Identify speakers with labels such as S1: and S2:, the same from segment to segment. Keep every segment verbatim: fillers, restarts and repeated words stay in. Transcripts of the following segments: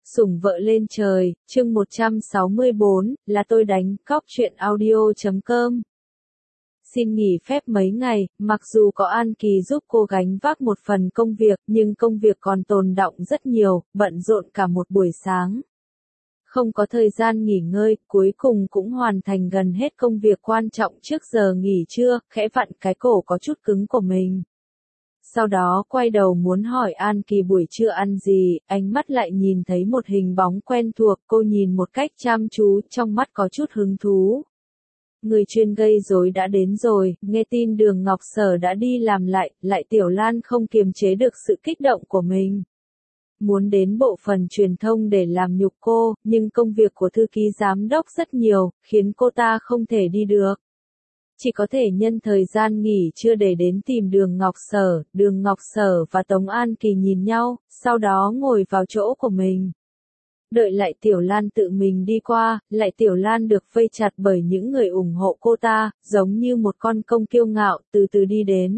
S1: Sủng vợ lên trời, chương một trăm sáu mươi bốn, là tôi đánh cóc truyện audio chấm com. Xin nghỉ phép mấy ngày, mặc dù có An Kỳ giúp cô gánh vác một phần công việc, nhưng công việc còn tồn đọng rất nhiều, bận rộn cả một buổi sáng. Không có thời gian nghỉ ngơi, cuối cùng cũng hoàn thành gần hết công việc quan trọng trước giờ nghỉ trưa, khẽ vặn cái cổ có chút cứng của mình. Sau đó quay đầu muốn hỏi An Kỳ buổi trưa ăn gì, ánh mắt lại nhìn thấy một hình bóng quen thuộc, cô nhìn một cách chăm chú, trong mắt có chút hứng thú. Người chuyên gây rối đã đến rồi, nghe tin Đường Ngọc Sở đã đi làm lại, lại Tiểu Lan không kiềm chế được sự kích động của mình. Muốn đến bộ phận truyền thông để làm nhục cô, nhưng công việc của thư ký giám đốc rất nhiều, khiến cô ta không thể đi được. Chỉ có thể nhân thời gian nghỉ trưa để đến tìm Đường Ngọc Sở, Đường Ngọc Sở và Tống An Kỳ nhìn nhau, sau đó ngồi vào chỗ của mình. Đợi lại Tiểu Lan tự mình đi qua, lại Tiểu Lan được vây chặt bởi những người ủng hộ cô ta, giống như một con công kiêu ngạo, từ từ đi đến.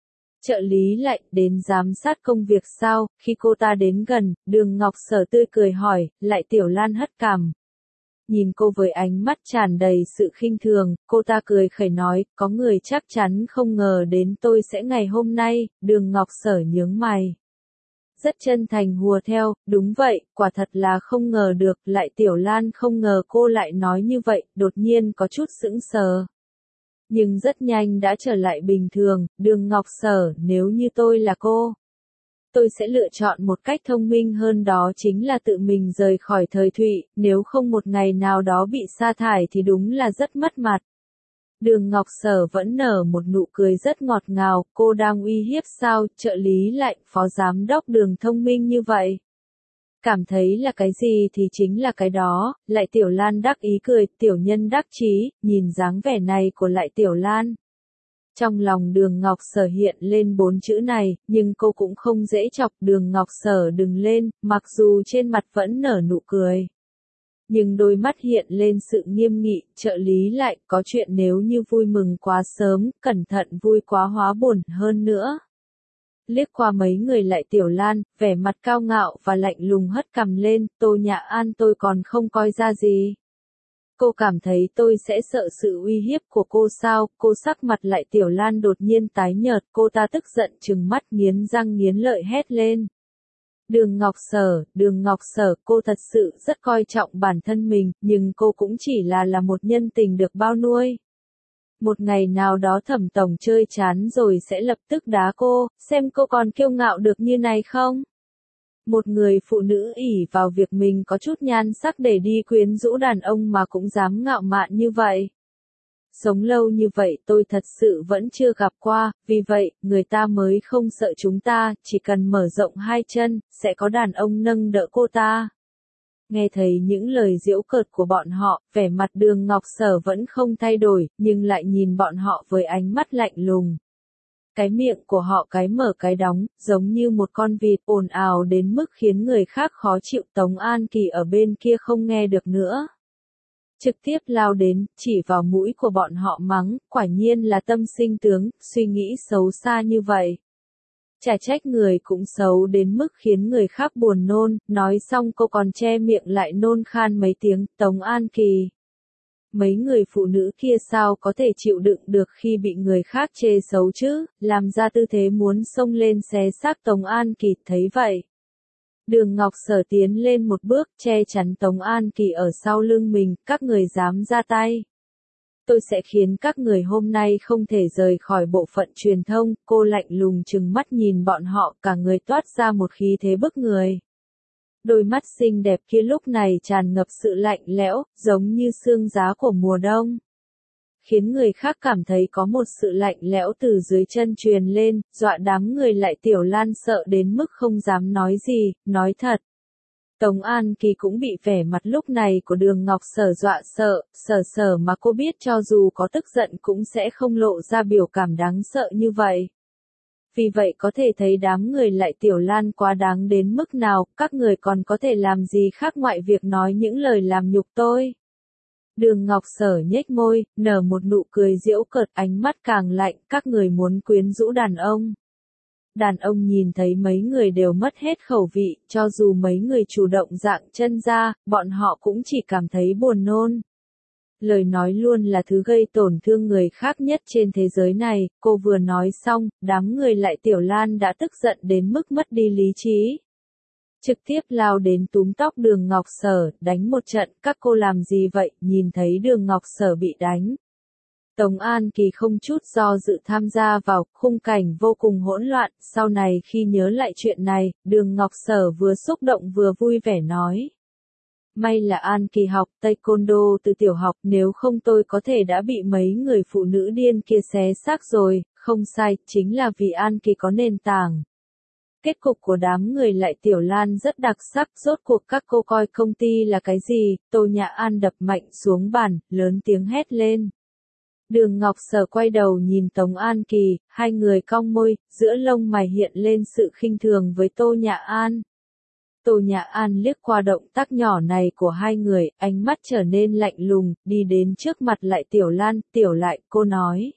S1: Trợ lý lại, đến giám sát công việc sao, khi cô ta đến gần, Đường Ngọc Sở tươi cười hỏi, lại Tiểu Lan hất cằm. Nhìn cô với ánh mắt tràn đầy sự khinh thường, cô ta cười khẩy nói, có người chắc chắn không ngờ đến tôi sẽ ngày hôm nay, Đường Ngọc Sở nhướng mày. Rất chân thành hùa theo, đúng vậy, quả thật là không ngờ được, lại Tiểu Lan không ngờ cô lại nói như vậy, đột nhiên có chút sững sờ. Nhưng rất nhanh đã trở lại bình thường, Đường Ngọc Sở, nếu như tôi là cô. Tôi sẽ lựa chọn một cách thông minh hơn, đó chính là tự mình rời khỏi Thời Thụy, nếu không một ngày nào đó bị sa thải thì đúng là rất mất mặt. Đường Ngọc Sở vẫn nở một nụ cười rất ngọt ngào, cô đang uy hiếp sao, trợ lý lại, phó giám đốc Đường thông minh như vậy. Cảm thấy là cái gì thì chính là cái đó, lại Tiểu Lan đắc ý cười, tiểu nhân đắc chí, nhìn dáng vẻ này của lại Tiểu Lan. Trong lòng Đường Ngọc Sở hiện lên bốn chữ này, nhưng cô cũng không dễ chọc, Đường Ngọc Sở đừng lên, mặc dù trên mặt vẫn nở nụ cười. Nhưng đôi mắt hiện lên sự nghiêm nghị, trợ lý lại, có chuyện nếu như vui mừng quá sớm, cẩn thận vui quá hóa buồn hơn nữa. Liếc qua mấy người lại Tiểu Lan, vẻ mặt cao ngạo và lạnh lùng hất cằm lên, Tô Nhã An tôi còn không coi ra gì. Cô cảm thấy tôi sẽ sợ sự uy hiếp của cô sao, cô sắc mặt lại Tiểu Lan đột nhiên tái nhợt, cô ta tức giận trừng mắt nghiến răng nghiến lợi hét lên. Đường Ngọc Sở, Đường Ngọc Sở, cô thật sự rất coi trọng bản thân mình, nhưng cô cũng chỉ là là một nhân tình được bao nuôi. Một ngày nào đó Thẩm tổng chơi chán rồi sẽ lập tức đá cô, xem cô còn kiêu ngạo được như này không? Một người phụ nữ ỷ vào việc mình có chút nhan sắc để đi quyến rũ đàn ông mà cũng dám ngạo mạn như vậy. Sống lâu như vậy tôi thật sự vẫn chưa gặp qua, vì vậy, người ta mới không sợ chúng ta, chỉ cần mở rộng hai chân, sẽ có đàn ông nâng đỡ cô ta. Nghe thấy những lời giễu cợt của bọn họ, vẻ mặt Đường Ngọc Sở vẫn không thay đổi, nhưng lại nhìn bọn họ với ánh mắt lạnh lùng. Cái miệng của họ cái mở cái đóng, giống như một con vịt ồn ào đến mức khiến người khác khó chịu. Tống An Kỳ ở bên kia không nghe được nữa. Trực tiếp lao đến, chỉ vào mũi của bọn họ mắng, quả nhiên là tâm sinh tướng, suy nghĩ xấu xa như vậy. Chả trách người cũng xấu đến mức khiến người khác buồn nôn, nói xong cô còn che miệng lại nôn khan mấy tiếng, Tống An Kỳ. Mấy người phụ nữ kia sao có thể chịu đựng được khi bị người khác chê xấu chứ, làm ra tư thế muốn xông lên xé xác Tống An Kỳ, thấy vậy. Đường Ngọc Sở tiến lên một bước, che chắn Tống An Kỳ ở sau lưng mình, các người dám ra tay. Tôi sẽ khiến các người hôm nay không thể rời khỏi bộ phận truyền thông, cô lạnh lùng trừng mắt nhìn bọn họ, cả người toát ra một khí thế bức người. Đôi mắt xinh đẹp kia lúc này tràn ngập sự lạnh lẽo, giống như sương giá của mùa đông. Khiến người khác cảm thấy có một sự lạnh lẽo từ dưới chân truyền lên, dọa đám người lại Tiểu Lan sợ đến mức không dám nói gì, nói thật. Tống An Kỳ cũng bị vẻ mặt lúc này của Đường Ngọc Sở dọa sợ, sở sở mà cô biết cho dù có tức giận cũng sẽ không lộ ra biểu cảm đáng sợ như vậy. Vì vậy có thể thấy đám người lại Tiểu Lan quá đáng đến mức nào, các người còn có thể làm gì khác ngoại việc nói những lời làm nhục tôi. Đường Ngọc Sở nhếch môi, nở một nụ cười giễu cợt, ánh mắt càng lạnh, các người muốn quyến rũ đàn ông. Đàn ông nhìn thấy mấy người đều mất hết khẩu vị, cho dù mấy người chủ động dạng chân ra, bọn họ cũng chỉ cảm thấy buồn nôn. Lời nói luôn là thứ gây tổn thương người khác nhất trên thế giới này, cô vừa nói xong, đám người lại Tiểu Lan đã tức giận đến mức mất đi lý trí. Trực tiếp lao đến túm tóc Đường Ngọc Sở, đánh một trận, các cô làm gì vậy, nhìn thấy Đường Ngọc Sở bị đánh. Tống An Kỳ không chút do dự tham gia vào, khung cảnh vô cùng hỗn loạn, sau này khi nhớ lại chuyện này, Đường Ngọc Sở vừa xúc động vừa vui vẻ nói. May là An Kỳ học taekwondo từ tiểu học, nếu không tôi có thể đã bị mấy người phụ nữ điên kia xé xác rồi, không sai, chính là vì An Kỳ có nền tảng. Kết cục của đám người lại Tiểu Lan rất đặc sắc, rốt cuộc các cô coi công ty là cái gì, Tô Nhã An đập mạnh xuống bàn, lớn tiếng hét lên. Đường Ngọc Sở quay đầu nhìn Tống An Kỳ, hai người cong môi, giữa lông mày hiện lên sự khinh thường với Tô Nhã An. Tô Nhã An liếc qua động tác nhỏ này của hai người, ánh mắt trở nên lạnh lùng, đi đến trước mặt lại Tiểu Lan, Tiểu lại, cô nói.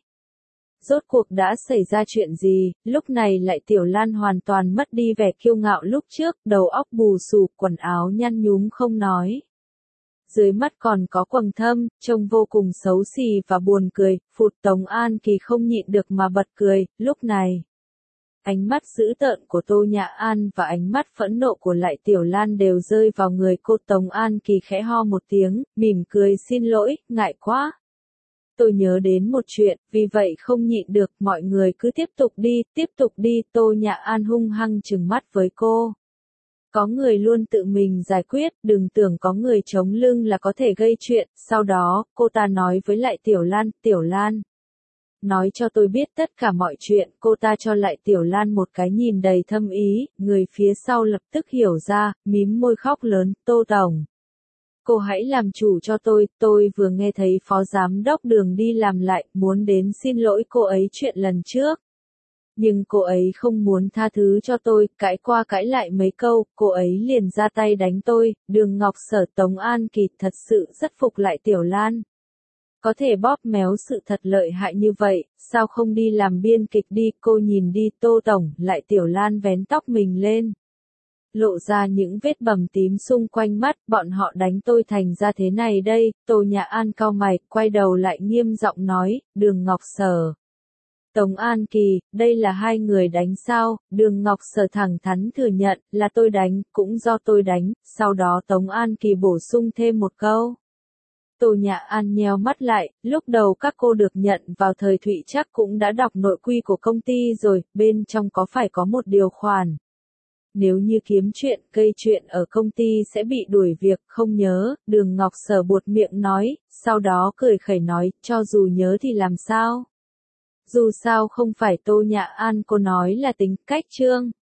S1: Rốt cuộc đã xảy ra chuyện gì, lúc này lại Tiểu Lan hoàn toàn mất đi vẻ kiêu ngạo lúc trước, đầu óc bù xù, quần áo nhăn nhúm không nói. Dưới mắt còn có quầng thâm, trông vô cùng xấu xì và buồn cười, phụt Tống An Kỳ không nhịn được mà bật cười, lúc này. Ánh mắt dữ tợn của Tô Nhã An và ánh mắt phẫn nộ của lại Tiểu Lan đều rơi vào người cô. Tống An Kỳ khẽ ho một tiếng, mỉm cười xin lỗi, ngại quá. Tôi nhớ đến một chuyện, vì vậy không nhịn được, mọi người cứ tiếp tục đi, tiếp tục đi, Tô Nhã An hung hăng trừng mắt với cô. Có người luôn tự mình giải quyết, đừng tưởng có người chống lưng là có thể gây chuyện, sau đó, cô ta nói với lại Tiểu Lan, Tiểu Lan. Nói cho tôi biết tất cả mọi chuyện, cô ta cho lại Tiểu Lan một cái nhìn đầy thâm ý, người phía sau lập tức hiểu ra, mím môi khóc lớn, Tô Tổng. Cô hãy làm chủ cho tôi, tôi vừa nghe thấy phó giám đốc Đường đi làm lại, muốn đến xin lỗi cô ấy chuyện lần trước. Nhưng cô ấy không muốn tha thứ cho tôi, cãi qua cãi lại mấy câu, cô ấy liền ra tay đánh tôi. Đường Ngọc Sở Tống An Kỳ thật sự rất phục lại Tiểu Lan. Có thể bóp méo sự thật lợi hại như vậy, sao không đi làm biên kịch đi, cô nhìn đi Tô Tổng, lại Tiểu Lan vén tóc mình lên. Lộ ra những vết bầm tím xung quanh mắt, bọn họ đánh tôi thành ra thế này đây, Tô Nhã An cau mày, quay đầu lại nghiêm giọng nói, Đường Ngọc Sở. Tống An Kỳ, đây là hai người đánh sao, Đường Ngọc Sở thẳng thắn thừa nhận, là tôi đánh, cũng do tôi đánh, sau đó Tống An Kỳ bổ sung thêm một câu. Tô Nhã An nheo mắt lại, lúc đầu các cô được nhận vào thời Thụy chắc cũng đã đọc nội quy của công ty rồi, bên trong có phải có một điều khoản. Nếu như kiếm chuyện, gây chuyện ở công ty sẽ bị đuổi việc, không nhớ, Đường Ngọc Sở buột miệng nói, sau đó cười khẩy nói, cho dù nhớ thì làm sao? Dù sao không phải Tô Nhã An cô nói là tính cách chương.